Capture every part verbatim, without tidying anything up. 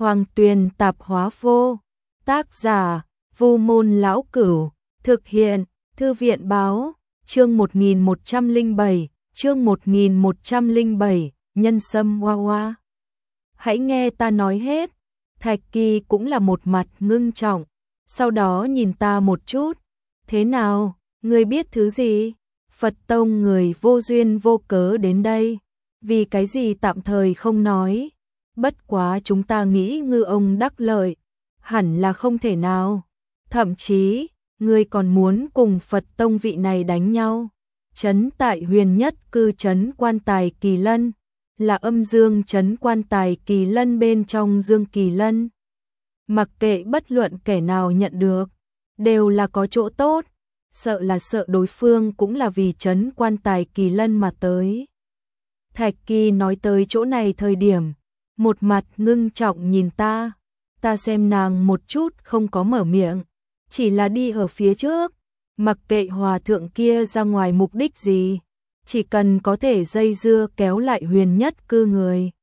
Hoàng Tuyền Tạp Hóa Vô. Tác giả: Vu Môn Lão Cửu. Thực hiện: Thư viện Báo. Chương một nghìn một trăm lẻ bảy, chương một nghìn một trăm lẻ bảy, Nhân Sâm Hoa Hoa. Hãy nghe ta nói hết. Thạch Kỳ cũng là một mặt ngưng trọng, sau đó nhìn ta một chút. Thế nào, ngươi biết thứ gì? Phật tông người vô duyên vô cớ đến đây, vì cái gì tạm thời không nói. Bất quá chúng ta nghĩ ngư ông đắc lợi, hẳn là không thể nào. Thậm chí, ngươi còn muốn cùng Phật tông vị này đánh nhau. Trấn tại Huyền Nhất Cư trấn Quan Tài Kỳ Lân, là âm dương trấn Quan Tài Kỳ Lân bên trong Dương Kỳ Lân. Mặc kệ bất luận kẻ nào nhận được, đều là có chỗ tốt. Sợ là sợ đối phương cũng là vì trấn Quan Tài Kỳ Lân mà tới. Thạch Kỳ nói tới chỗ này thời điểm, một mặt ngưng trọng nhìn ta. Ta xem nàng một chút không có mở miệng, chỉ là đi ở phía trước. Mặc kệ hòa thượng kia ra ngoài mục đích gì, chỉ cần có thể dây dưa kéo lại Huyền Nhất Cư người,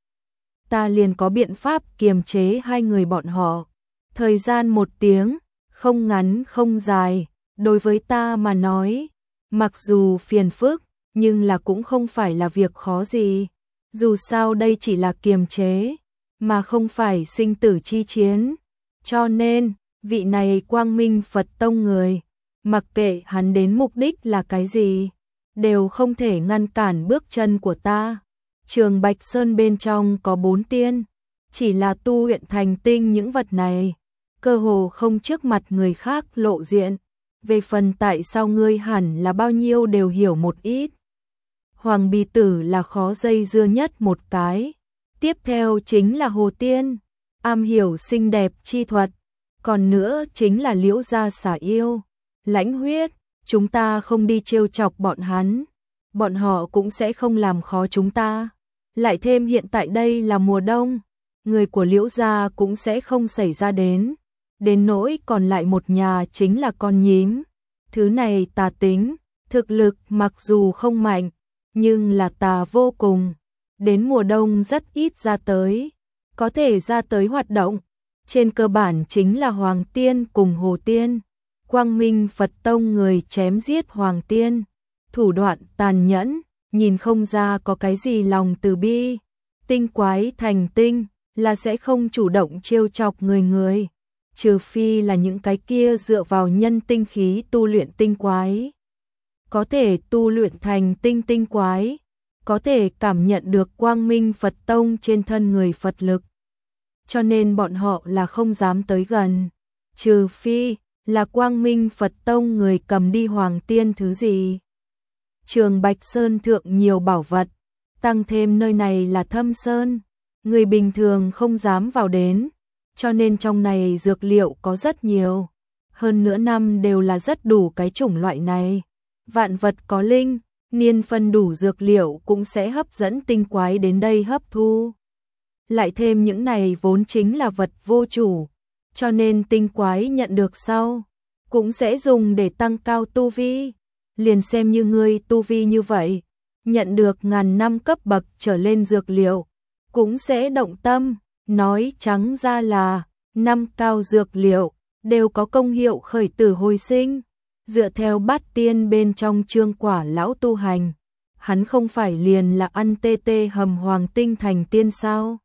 ta liền có biện pháp kiềm chế hai người bọn họ. Thời gian một tiếng, không ngắn không dài, đối với ta mà nói, mặc dù phiền phức, nhưng là cũng không phải là việc khó gì. Dù sao đây chỉ là kiềm chế, mà không phải sinh tử chi chiến. Cho nên, vị này Quang Minh Phật tông người, mặc kệ hắn đến mục đích là cái gì, đều không thể ngăn cản bước chân của ta. Trường Bạch Sơn bên trong có bốn tiên, chỉ là tu luyện thành tinh những vật này, cơ hồ không trước mặt người khác lộ diện. Về phần tại sao ngươi hẳn là bao nhiêu đều hiểu một ít. Hoàng Bì Tử là khó dây dưa nhất một cái. Tiếp theo chính là Hồ Tiên, am hiểu xinh đẹp chi thuật. Còn nữa chính là Liễu Gia xả yêu, Lãnh Huyết. Chúng ta không đi trêu chọc bọn hắn, bọn họ cũng sẽ không làm khó chúng ta. Lại thêm hiện tại đây là mùa đông, người của Liễu Gia cũng sẽ không xảy ra đến. Đến nỗi còn lại một nhà chính là con nhím. Thứ này tà tính, thực lực mặc dù không mạnh, nhưng là tà vô cùng. Đến mùa đông rất ít ra tới, có thể ra tới hoạt động. Trên cơ bản chính là Hoàng Tiên cùng Hồ Tiên. Quang Minh Phật tông người chém giết Hoàng Tiên, thủ đoạn tàn nhẫn, nhìn không ra có cái gì lòng từ bi. Tinh quái thành tinh là sẽ không chủ động trêu chọc người người, trừ phi là những cái kia dựa vào nhân tinh khí tu luyện tinh quái. Có thể tu luyện thành tinh tinh quái, có thể cảm nhận được Quang Minh Phật tông trên thân người Phật lực, cho nên bọn họ là không dám tới gần. Trừ phi là Quang Minh Phật tông người cầm đi Hoàng Tiên thứ gì. Trường Bạch Sơn thượng nhiều bảo vật, tăng thêm nơi này là thâm sơn, người bình thường không dám vào đến, cho nên trong này dược liệu có rất nhiều. Hơn nữa năm đều là rất đủ cái chủng loại này. Vạn vật có linh, niên phân đủ dược liệu cũng sẽ hấp dẫn tinh quái đến đây hấp thu. Lại thêm những này vốn chính là vật vô chủ, cho nên tinh quái nhận được sau, cũng sẽ dùng để tăng cao tu vi. Liền xem như ngươi tu vi như vậy, nhận được ngàn năm cấp bậc trở lên dược liệu, cũng sẽ động tâm. Nói trắng ra là, năm cao dược liệu, đều có công hiệu khởi tử hồi sinh. Dựa theo Bát Tiên bên trong Trương Quả lão tu hành, hắn không phải liền là ăn tê tê hầm hoàng tinh thành tiên sao?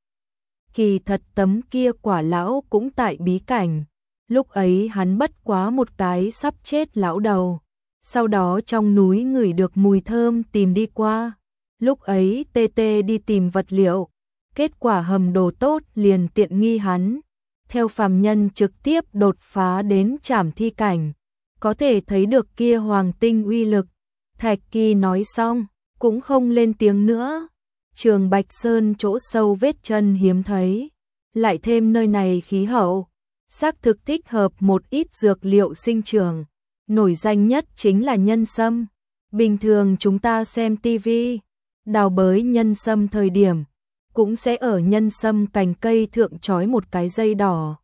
Kỳ thật tấm kia Quả lão cũng tại bí cảnh. Lúc ấy hắn bất quá một cái sắp chết lão đầu. Sau đó trong núi ngửi được mùi thơm tìm đi qua. Lúc ấy tê tê đi tìm vật liệu, kết quả hầm đồ tốt liền tiện nghi hắn. Theo phàm nhân trực tiếp đột phá đến trảm thi cảnh, có thể thấy được kia hoàng tinh uy lực. Thạch Kỳ nói xong, cũng không lên tiếng nữa. Trường Bạch Sơn chỗ sâu vết chân hiếm thấy, lại thêm nơi này khí hậu, xác thực thích hợp một ít dược liệu sinh trưởng. Nổi danh nhất chính là nhân sâm. Bình thường chúng ta xem tivi, đào bới nhân sâm thời điểm, cũng sẽ ở nhân sâm cành cây thượng trói một cái dây đỏ.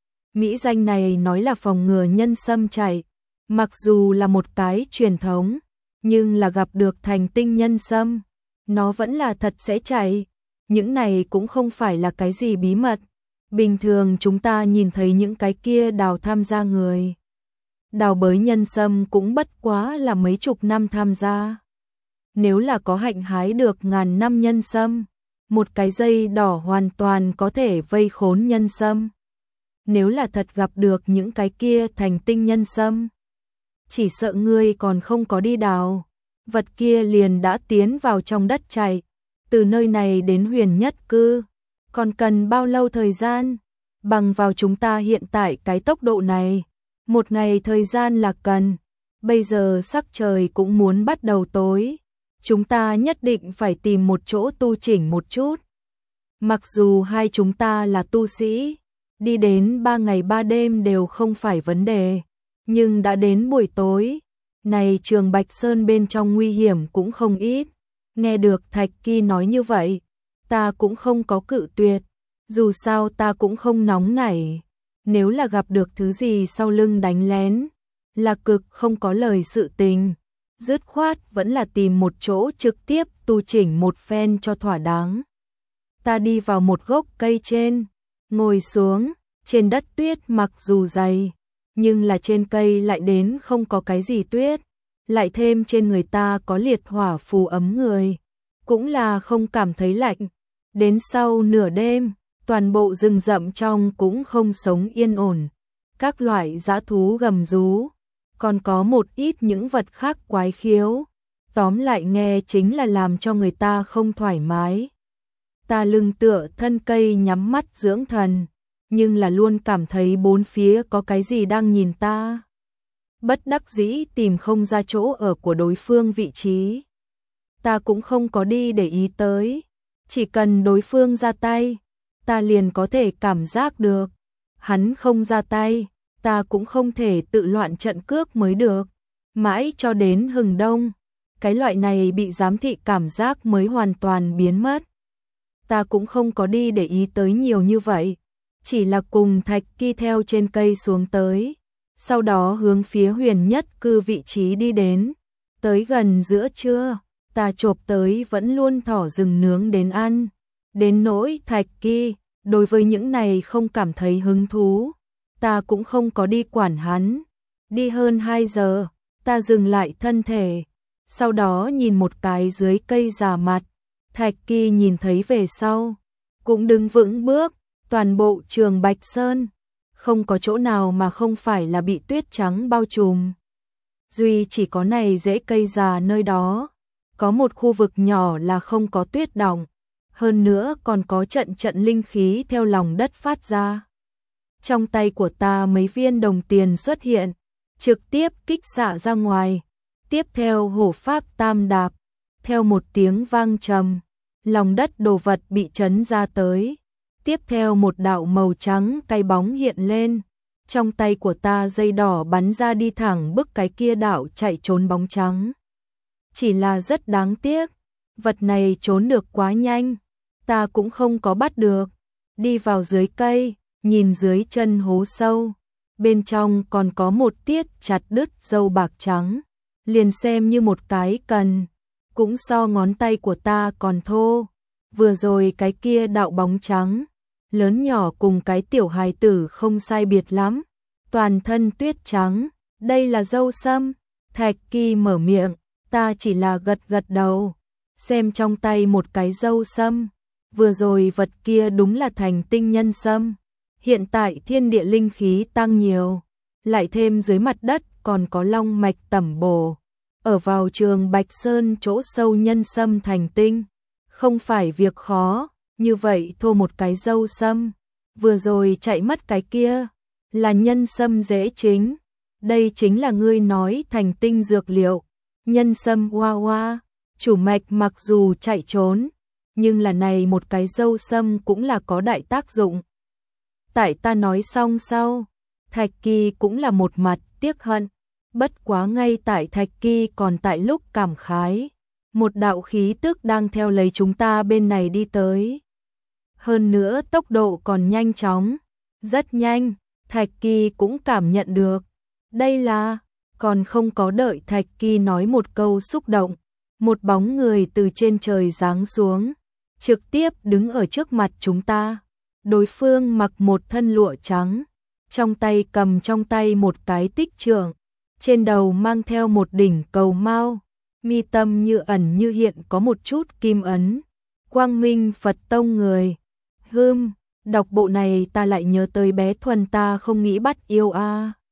Mỹ danh này nói là phòng ngừa nhân sâm chạy. Mặc dù là một cái truyền thống, nhưng là gặp được thành tinh nhân sâm, nó vẫn là thật sẽ chạy. Những này cũng không phải là cái gì bí mật. Bình thường chúng ta nhìn thấy những cái kia đào tham gia người. Đào bới nhân sâm cũng bất quá là mấy chục năm tham gia. Nếu là có hạnh hái được ngàn năm nhân sâm, một cái dây đỏ hoàn toàn có thể vây khốn nhân sâm. Nếu là thật gặp được những cái kia thành tinh nhân sâm, chỉ sợ ngươi còn không có đi đào, vật kia liền đã tiến vào trong đất chảy. Từ nơi này đến Huyền Nhất Cư, còn cần bao lâu thời gian? Bằng vào chúng ta hiện tại cái tốc độ này, một ngày thời gian là cần. Bây giờ sắc trời cũng muốn bắt đầu tối, chúng ta nhất định phải tìm một chỗ tu chỉnh một chút. Mặc dù hai chúng ta là tu sĩ, đi đến ba ngày ba đêm đều không phải vấn đề, nhưng đã đến buổi tối, này Trường Bạch Sơn bên trong nguy hiểm cũng không ít. Nghe được Thạch Kỳ nói như vậy, ta cũng không có cự tuyệt, dù sao ta cũng không nóng nảy. Nếu là gặp được thứ gì sau lưng đánh lén, là cực không có lời sự tình. Dứt khoát vẫn là tìm một chỗ trực tiếp tu chỉnh một phen cho thỏa đáng. Ta đi vào một gốc cây trên, ngồi xuống, trên đất tuyết mặc dù dày, nhưng là trên cây lại đến không có cái gì tuyết, lại thêm trên người ta có liệt hỏa phù ấm người, cũng là không cảm thấy lạnh. Đến sau nửa đêm, toàn bộ rừng rậm trong cũng không sống yên ổn, các loại dã thú gầm rú, còn có một ít những vật khác quái khiếu, tóm lại nghe chính là làm cho người ta không thoải mái. Ta lưng tựa thân cây nhắm mắt dưỡng thần, nhưng là luôn cảm thấy bốn phía có cái gì đang nhìn ta. Bất đắc dĩ tìm không ra chỗ ở của đối phương vị trí. Ta cũng không có đi để ý tới, chỉ cần đối phương ra tay, ta liền có thể cảm giác được. Hắn không ra tay, ta cũng không thể tự loạn trận cước mới được. Mãi cho đến hừng đông, cái loại này bị giám thị cảm giác mới hoàn toàn biến mất. Ta cũng không có đi để ý tới nhiều như vậy, chỉ là cùng Thạch Kỳ theo trên cây xuống tới, sau đó hướng phía Huyền Nhất Cư vị trí đi đến. Tới gần giữa trưa, ta chộp tới vẫn luôn thỏ rừng nướng đến ăn. Đến nỗi Thạch Kỳ, đối với những này không cảm thấy hứng thú, ta cũng không có đi quản hắn. Đi hơn hai giờ, ta dừng lại thân thể, sau đó nhìn một cái dưới cây già mặt. Thạch Kỳ nhìn thấy về sau, cũng đứng vững bước. Toàn bộ Trường Bạch Sơn, không có chỗ nào mà không phải là bị tuyết trắng bao trùm. Duy chỉ có này rễ cây già nơi đó, có một khu vực nhỏ là không có tuyết đọng, hơn nữa còn có trận trận linh khí theo lòng đất phát ra. Trong tay của ta mấy viên đồng tiền xuất hiện, trực tiếp kích xạ ra ngoài, tiếp theo hổ pháp tam đạp, theo một tiếng vang trầm, lòng đất đồ vật bị chấn ra tới. Tiếp theo một đạo màu trắng cái bóng hiện lên, trong tay của ta dây đỏ bắn ra đi thẳng bức cái kia đạo chạy trốn bóng trắng. Chỉ là rất đáng tiếc, vật này trốn được quá nhanh, ta cũng không có bắt được. Đi vào dưới cây, nhìn dưới chân hố sâu, bên trong còn có một tiết chặt đứt dâu bạc trắng, liền xem như một cái cần, cũng so ngón tay của ta còn thô. Vừa rồi cái kia đạo bóng trắng, lớn nhỏ cùng cái tiểu hài tử không sai biệt lắm, toàn thân tuyết trắng, đây là dâu sâm. Thạch Kỳ mở miệng, ta chỉ là gật gật đầu, xem trong tay một cái dâu sâm, vừa rồi vật kia đúng là thành tinh nhân sâm. Hiện tại thiên địa linh khí tăng nhiều, lại thêm dưới mặt đất còn có long mạch tẩm bổ, ở vào Trường Bạch Sơn chỗ sâu nhân sâm thành tinh, không phải việc khó. Như vậy thô một cái dâu sâm, vừa rồi chạy mất cái kia, là nhân sâm dễ chính. Đây chính là ngươi nói thành tinh dược liệu, nhân sâm hoa hoa, chủ mạch mặc dù chạy trốn, nhưng là này một cái dâu sâm cũng là có đại tác dụng. Tại ta nói xong sau, Thạch Kỳ cũng là một mặt tiếc hận, bất quá ngay tại Thạch Kỳ còn tại lúc cảm khái, một đạo khí tức đang theo lấy chúng ta bên này đi tới. Hơn nữa tốc độ còn nhanh chóng, rất nhanh, Thạch Kỳ cũng cảm nhận được. Đây là, còn không có đợi Thạch Kỳ nói một câu xúc động, một bóng người từ trên trời giáng xuống, trực tiếp đứng ở trước mặt chúng ta. Đối phương mặc một thân lụa trắng, trong tay cầm trong tay một cái tích trượng, trên đầu mang theo một đỉnh cầu mao, mi tâm như ẩn như hiện có một chút kim ấn. Quang Minh Phật Tông người. Hưm, đọc bộ này ta lại nhớ tới bé Thuần ta không nghĩ bắt yêu a. À.